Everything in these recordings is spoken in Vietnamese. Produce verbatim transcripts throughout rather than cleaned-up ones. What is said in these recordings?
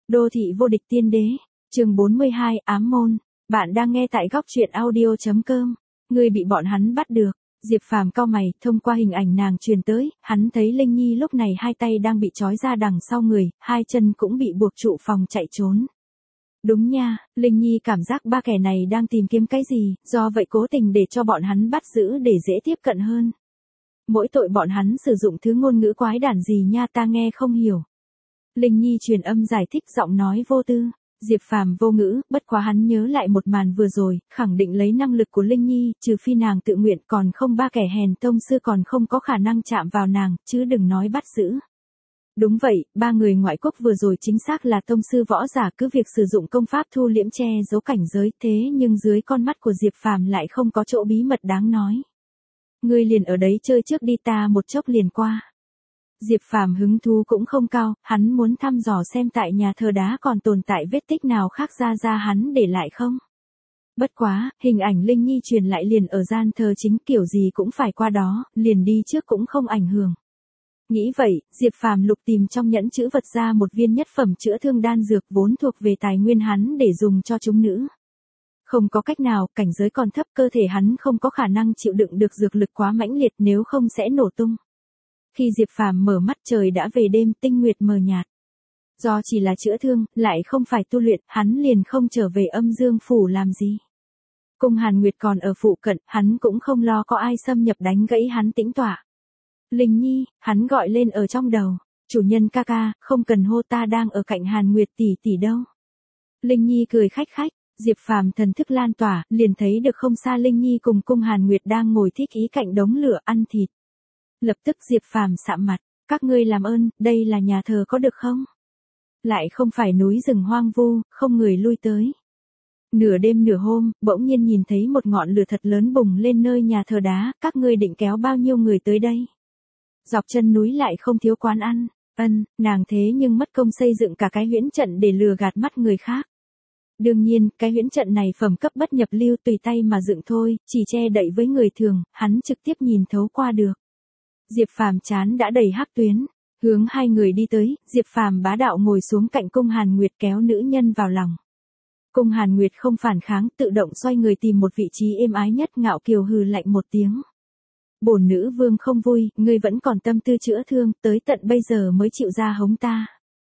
Đô thị vô địch tiên đế, chương bốn mươi hai, ám môn. Bạn đang nghe tại góc truyện audio chấm com. Người bị bọn hắn bắt được. Diệp Phàm cau mày, thông qua hình ảnh nàng truyền tới, hắn thấy Linh Nhi lúc này hai tay đang bị trói ra đằng sau người, hai chân cũng bị buộc trụ phòng chạy trốn. Đúng nha, Linh Nhi cảm giác ba kẻ này đang tìm kiếm cái gì, do vậy cố tình để cho bọn hắn bắt giữ để dễ tiếp cận hơn. Mỗi tội bọn hắn sử dụng thứ ngôn ngữ quái đản gì nha, ta nghe không hiểu. Linh Nhi truyền âm giải thích, giọng nói vô tư. Diệp Phàm vô ngữ, bất quá hắn nhớ lại một màn vừa rồi, khẳng định lấy năng lực của Linh Nhi, trừ phi nàng tự nguyện, còn không ba kẻ hèn tông sư còn không có khả năng chạm vào nàng, chứ đừng nói bắt giữ. Đúng vậy, ba người ngoại quốc vừa rồi chính xác là tông sư võ giả, cứ việc sử dụng công pháp thu liễm che giấu cảnh giới, thế nhưng dưới con mắt của Diệp Phàm lại không có chỗ bí mật đáng nói. Ngươi liền ở đấy chơi trước đi, ta một chốc liền qua. Diệp Phàm hứng thú cũng không cao, hắn muốn thăm dò xem tại nhà thờ đá còn tồn tại vết tích nào khác ra ra hắn để lại không. Bất quá, hình ảnh Linh Nhi truyền lại liền ở gian thờ chính, kiểu gì cũng phải qua đó, liền đi trước cũng không ảnh hưởng. Nghĩ vậy, Diệp Phàm lục tìm trong nhẫn chữ vật ra một viên nhất phẩm chữa thương đan dược vốn thuộc về tài nguyên hắn để dùng cho chúng nữ. Không có cách nào, cảnh giới còn thấp, cơ thể hắn không có khả năng chịu đựng được dược lực quá mãnh liệt, nếu không sẽ nổ tung. Khi Diệp Phàm mở mắt trời đã về đêm, tinh nguyệt mờ nhạt. Do chỉ là chữa thương, lại không phải tu luyện, hắn liền không trở về âm dương phủ làm gì. Cung Hàn Nguyệt còn ở phụ cận, hắn cũng không lo có ai xâm nhập đánh gãy hắn tĩnh tọa. Linh Nhi, hắn gọi lên ở trong đầu. Chủ nhân ca ca, không cần hô, ta đang ở cạnh Hàn Nguyệt tỷ tỷ đâu. Linh Nhi cười khách khách. Diệp Phàm thần thức lan tỏa, liền thấy được không xa Linh Nhi cùng Cung Hàn Nguyệt đang ngồi thích ý cạnh đống lửa ăn thịt. Lập tức Diệp Phàm sạm mặt, các ngươi làm ơn, đây là nhà thờ có được không? Lại không phải núi rừng hoang vu, không người lui tới. Nửa đêm nửa hôm, bỗng nhiên nhìn thấy một ngọn lửa thật lớn bùng lên nơi nhà thờ đá, các ngươi định kéo bao nhiêu người tới đây? Dọc chân núi lại không thiếu quán ăn, ân, nàng thế nhưng mất công xây dựng cả cái huyễn trận để lừa gạt mắt người khác. Đương nhiên, cái huyễn trận này phẩm cấp bất nhập lưu, tùy tay mà dựng thôi, chỉ che đậy với người thường, hắn trực tiếp nhìn thấu qua được. Diệp Phàm chán đã đầy hắc tuyến, hướng hai người đi tới, Diệp Phàm bá đạo ngồi xuống cạnh Cung Hàn Nguyệt kéo nữ nhân vào lòng. Cung Hàn Nguyệt không phản kháng, tự động xoay người tìm một vị trí êm ái nhất, ngạo kiều hừ lạnh một tiếng. Bổn nữ vương không vui, ngươi vẫn còn tâm tư chữa thương, tới tận bây giờ mới chịu ra hống ta.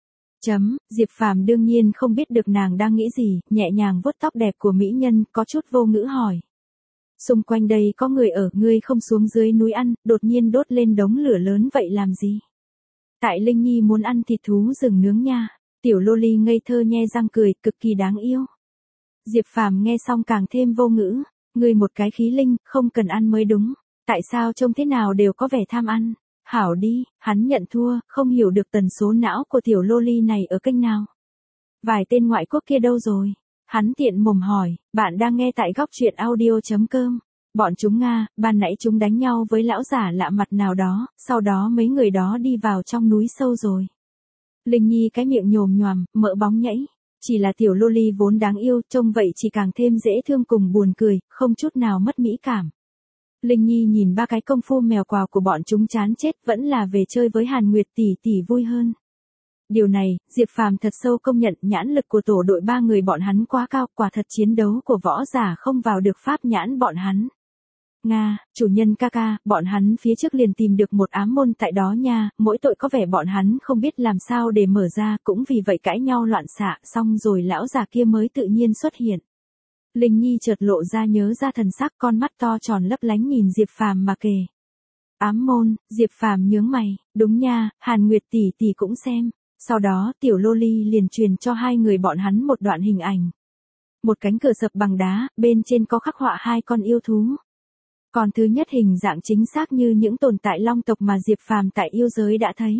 Chấm, Diệp Phàm đương nhiên không biết được nàng đang nghĩ gì, nhẹ nhàng vuốt tóc đẹp của mỹ nhân, có chút vô ngữ hỏi. Xung quanh đây có người ở, ngươi không xuống dưới núi ăn, đột nhiên đốt lên đống lửa lớn vậy làm gì? Tại Linh Nhi muốn ăn thịt thú rừng nướng nha. Tiểu loli ngây thơ nhe răng cười, cực kỳ đáng yêu. Diệp Phàm nghe xong càng thêm vô ngữ, ngươi một cái khí linh, không cần ăn mới đúng. Tại sao trông thế nào đều có vẻ tham ăn? Hảo đi, hắn nhận thua, không hiểu được tần số não của tiểu loli này ở kênh nào. Vài tên ngoại quốc kia đâu rồi? Hắn tiện mồm hỏi, bạn đang nghe tại góc truyện audio chấm com. Bọn chúng Nga, ban nãy chúng đánh nhau với lão giả lạ mặt nào đó, sau đó mấy người đó đi vào trong núi sâu rồi. Linh Nhi cái miệng nhồm nhoàm, mỡ bóng nhảy. Chỉ là tiểu loli vốn đáng yêu, trông vậy chỉ càng thêm dễ thương cùng buồn cười, không chút nào mất mỹ cảm. Linh Nhi nhìn ba cái công phu mèo quào của bọn chúng chán chết, vẫn là về chơi với Hàn Nguyệt tỷ tỷ vui hơn. Điều này, Diệp Phàm thật sâu công nhận, nhãn lực của tổ đội ba người bọn hắn quá cao, quả thật chiến đấu của võ giả không vào được pháp nhãn bọn hắn. Nga, chủ nhân ca ca, bọn hắn phía trước liền tìm được một ám môn tại đó nha, mỗi tội có vẻ bọn hắn không biết làm sao để mở ra, cũng vì vậy cãi nhau loạn xạ, xong rồi lão già kia mới tự nhiên xuất hiện. Linh Nhi chợt lộ ra nhớ ra thần sắc, con mắt to tròn lấp lánh nhìn Diệp Phàm mà kể. Ám môn, Diệp Phàm nhướng mày, đúng nha, Hàn Nguyệt tỷ tỷ cũng xem. Sau đó tiểu loli liền truyền cho hai người bọn hắn một đoạn hình ảnh. Một cánh cửa sập bằng đá, bên trên có khắc họa hai con yêu thú. Còn thứ nhất hình dạng chính xác như những tồn tại long tộc mà Diệp Phàm tại yêu giới đã thấy.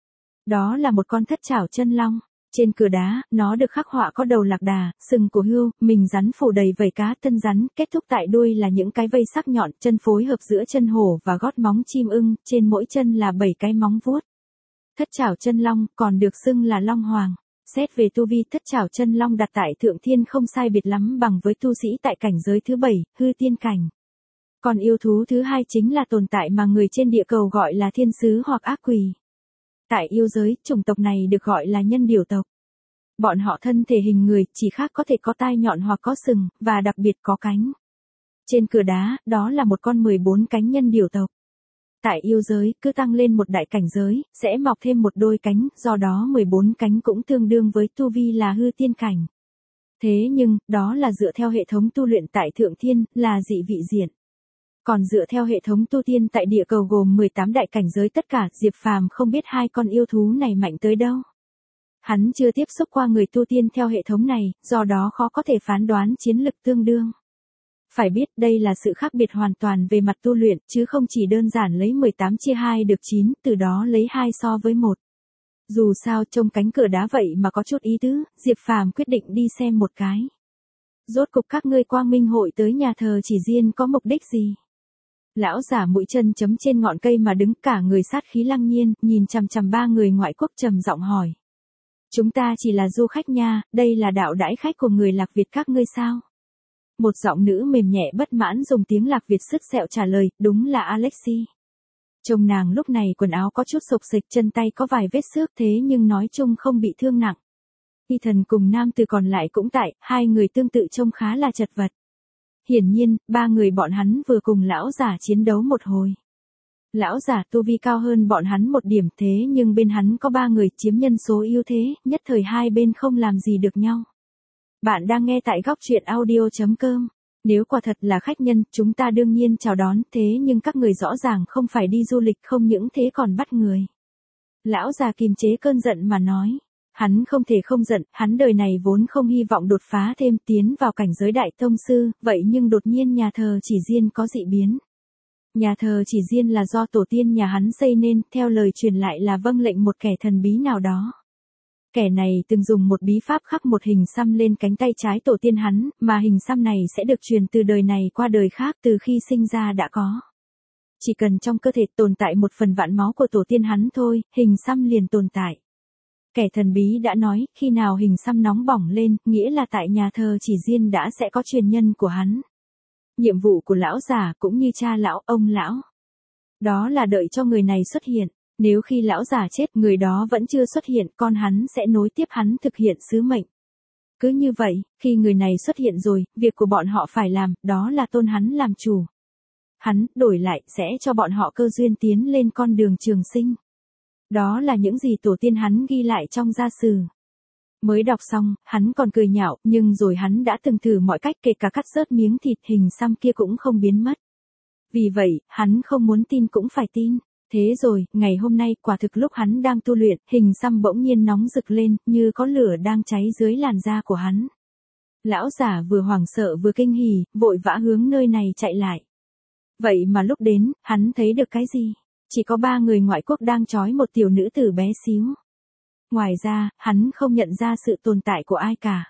Đó là một con thất trảo chân long. Trên cửa đá, nó được khắc họa có đầu lạc đà, sừng của hươu, mình rắn phủ đầy vảy cá, thân rắn, kết thúc tại đuôi là những cái vây sắc nhọn, chân phối hợp giữa chân hổ và gót móng chim ưng, trên mỗi chân là bảy cái móng vuốt. Thất trảo chân long, còn được xưng là long hoàng. Xét về tu vi, thất trảo chân long đặt tại thượng thiên không sai biệt lắm bằng với tu sĩ tại cảnh giới thứ bảy, hư tiên cảnh. Còn yêu thú thứ hai chính là tồn tại mà người trên địa cầu gọi là thiên sứ hoặc ác quỷ. Tại yêu giới, chủng tộc này được gọi là nhân điểu tộc. Bọn họ thân thể hình người, chỉ khác có thể có tai nhọn hoặc có sừng, và đặc biệt có cánh. Trên cửa đá, đó là một con mười bốn cánh nhân điểu tộc. Tại yêu giới, cứ tăng lên một đại cảnh giới, sẽ mọc thêm một đôi cánh, do đó mười bốn cánh cũng tương đương với tu vi là hư tiên cảnh. Thế nhưng, đó là dựa theo hệ thống tu luyện tại Thượng Thiên, là dị vị diện. Còn dựa theo hệ thống tu tiên tại địa cầu gồm mười tám đại cảnh giới tất cả, Diệp Phàm không biết hai con yêu thú này mạnh tới đâu. Hắn chưa tiếp xúc qua người tu tiên theo hệ thống này, do đó khó có thể phán đoán chiến lực tương đương. Phải biết đây là sự khác biệt hoàn toàn về mặt tu luyện, chứ không chỉ đơn giản lấy mười tám chia hai được chín, từ đó lấy hai so với một. Dù sao trông cánh cửa đá vậy mà có chút ý tứ, Diệp Phàm quyết định đi xem một cái. Rốt cục các ngươi Quang Minh hội tới nhà thờ Chỉ Diên có mục đích gì? Lão giả mũi chân chấm trên ngọn cây mà đứng cả người sát khí lăng nhiên, nhìn chằm chằm ba người ngoại quốc trầm giọng hỏi. Chúng ta chỉ là du khách nha, đây là đạo đãi khách của người Lạc Việt các ngươi sao? Một giọng nữ mềm nhẹ bất mãn dùng tiếng Lạc Việt sứt sẹo trả lời, đúng là Alexi. Trông nàng lúc này quần áo có chút xộc xệch, chân tay có vài vết xước thế nhưng nói chung không bị thương nặng. Y Thần cùng nam tử còn lại cũng tại, hai người tương tự trông khá là chật vật. Hiển nhiên, ba người bọn hắn vừa cùng lão giả chiến đấu một hồi. Lão giả tu vi cao hơn bọn hắn một điểm thế nhưng bên hắn có ba người chiếm nhân số ưu thế, nhất thời hai bên không làm gì được nhau. Bạn đang nghe tại góc truyện audio chấm com. Nếu quả thật là khách nhân, chúng ta đương nhiên chào đón, thế nhưng các người rõ ràng không phải đi du lịch, không những thế còn bắt người. Lão già kìm chế cơn giận mà nói. Hắn không thể không giận, hắn đời này vốn không hy vọng đột phá thêm tiến vào cảnh giới đại tông sư, vậy nhưng đột nhiên nhà thờ Chỉ Diên có dị biến. Nhà thờ Chỉ Diên là do tổ tiên nhà hắn xây nên, theo lời truyền lại là vâng lệnh một kẻ thần bí nào đó. Kẻ này từng dùng một bí pháp khắc một hình xăm lên cánh tay trái tổ tiên hắn, mà hình xăm này sẽ được truyền từ đời này qua đời khác từ khi sinh ra đã có. Chỉ cần trong cơ thể tồn tại một phần vạn máu của tổ tiên hắn thôi, hình xăm liền tồn tại. Kẻ thần bí đã nói, khi nào hình xăm nóng bỏng lên, nghĩa là tại nhà thờ Chỉ Diên đã sẽ có truyền nhân của hắn. Nhiệm vụ của lão già cũng như cha lão, ông lão. Đó là đợi cho người này xuất hiện. Nếu khi lão già chết người đó vẫn chưa xuất hiện, con hắn sẽ nối tiếp hắn thực hiện sứ mệnh. Cứ như vậy, khi người này xuất hiện rồi, việc của bọn họ phải làm, đó là tôn hắn làm chủ. Hắn, đổi lại, sẽ cho bọn họ cơ duyên tiến lên con đường trường sinh. Đó là những gì tổ tiên hắn ghi lại trong gia sử. Mới đọc xong, hắn còn cười nhạo, nhưng rồi hắn đã từng thử mọi cách kể cả cắt rớt miếng thịt hình xăm kia cũng không biến mất. Vì vậy, hắn không muốn tin cũng phải tin. Thế rồi, ngày hôm nay, quả thực lúc hắn đang tu luyện, hình xăm bỗng nhiên nóng rực lên, như có lửa đang cháy dưới làn da của hắn. Lão giả vừa hoảng sợ vừa kinh hỉ, vội vã hướng nơi này chạy lại. Vậy mà lúc đến, hắn thấy được cái gì? Chỉ có ba người ngoại quốc đang trói một tiểu nữ tử bé xíu. Ngoài ra, hắn không nhận ra sự tồn tại của ai cả.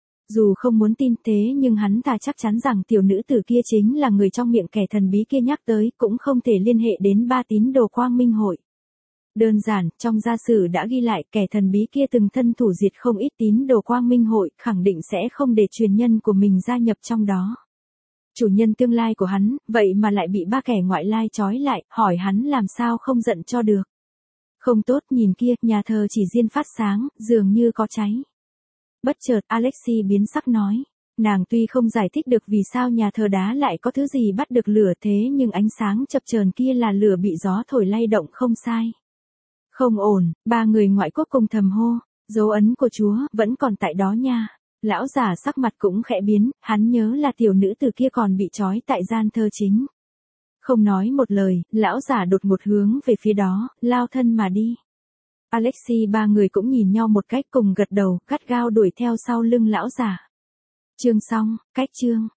Dù không muốn tin thế nhưng hắn thà chắc chắn rằng tiểu nữ tử kia chính là người trong miệng kẻ thần bí kia nhắc tới, cũng không thể liên hệ đến ba tín đồ Quang Minh hội. Đơn giản, trong gia sử đã ghi lại kẻ thần bí kia từng thân thủ diệt không ít tín đồ Quang Minh hội, khẳng định sẽ không để truyền nhân của mình gia nhập trong đó. Chủ nhân tương lai của hắn, vậy mà lại bị ba kẻ ngoại lai trói lại, hỏi hắn làm sao không giận cho được. Không tốt, nhìn kia, nhà thờ Chỉ Diên phát sáng, dường như có cháy. Bất chợt, Alexi biến sắc nói. Nàng tuy không giải thích được vì sao nhà thờ đá lại có thứ gì bắt được lửa thế nhưng ánh sáng chập chờn kia là lửa bị gió thổi lay động không sai. Không ổn, ba người ngoại quốc cùng thầm hô, dấu ấn của Chúa vẫn còn tại đó nha. Lão giả sắc mặt cũng khẽ biến, hắn nhớ là tiểu nữ tử kia còn bị trói tại gian thờ chính. Không nói một lời, lão giả đột ngột hướng về phía đó, lao thân mà đi. Alexi ba người cũng nhìn nhau một cách cùng gật đầu, gắt gao đuổi theo sau lưng lão giả. Chương xong, cách chương.